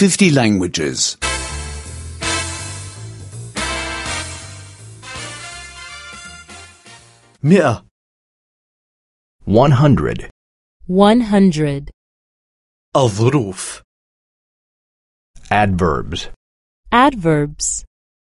50 languages. 100 100 100 الظروف adverbs adverbs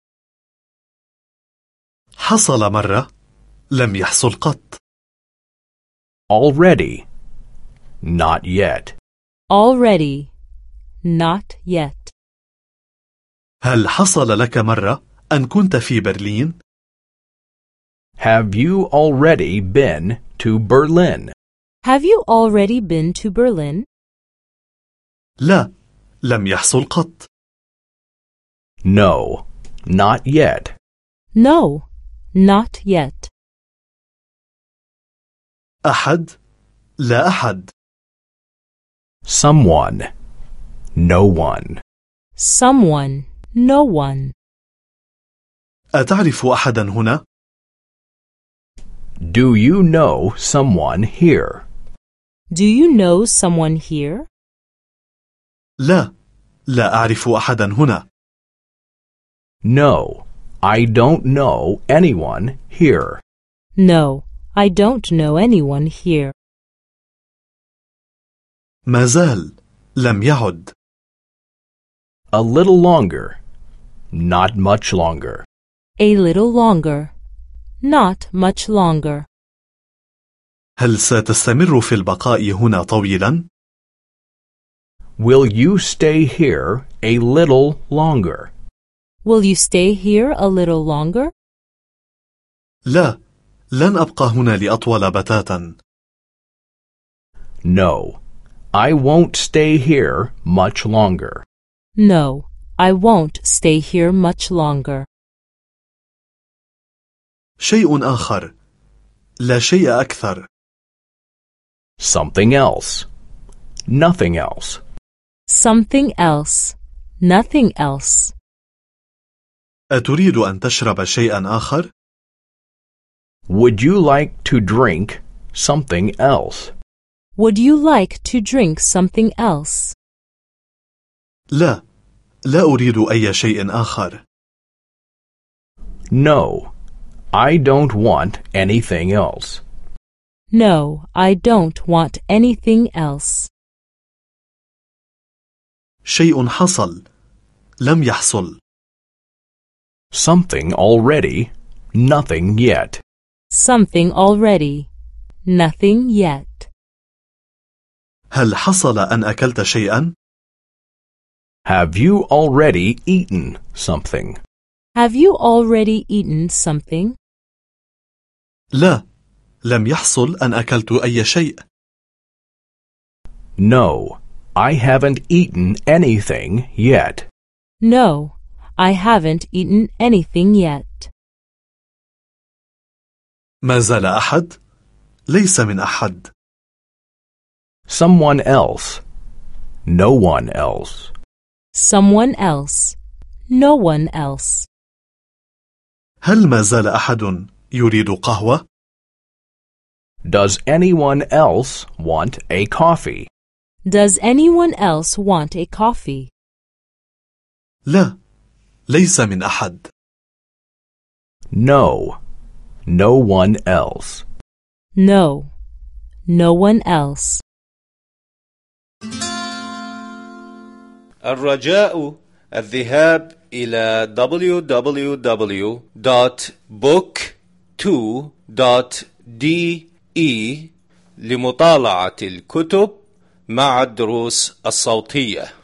حصل مرة لم يحصل قط already not yet already not yet هل حصل لك مرة أن كنت في برلين؟ have you already been to Berlin Have you already been to Berlin? لا لم يحصل قط no not yet No, not yet. أحد لا أحد someone no one Someone, no one. أتعرف أحدا هنا؟ do you know someone here Do you know someone here? لا لا أعرف أحدا هنا no I don't know anyone here No, I don't know anyone here. ما زال لم يعد a little longer not much longer A little longer. Not much longer. هل ستستمر في البقاء هنا طويلا؟ will you stay here a little longer Will you stay here a little longer? لا لن أبقى هنا لأطول بتاتا no I won't stay here much longer No, I won't stay here much longer. شيء آخر لا شيء أكثر something else nothing else Something else. Nothing else. أتريد أن تشرب شيئا آخر؟ would you like to drink something else Would you like to drink something else? لا لا أريد أي شيء آخر no I don't want anything else No, I don't want anything else. شيء حصل لم يحصل something already nothing yet Something already. Nothing yet. هل حصل أن أكلت شيئا؟ have you already eaten something Have you already eaten something? لا لم يحصل أن أكلت أي شيء no I haven't eaten anything yet No, I haven't eaten anything yet. ما زال أحد؟ ليس من أحد someone else no one else Someone else. No one else. هل ما زال أحد يريد قهوة؟ does anyone else want a coffee Does anyone else want a coffee? لا ليس من أحد no no one else No. No one else. الرجاء الذهاب إلى www.book2.de لمطالعة الكتب مع الدروس الصوتية.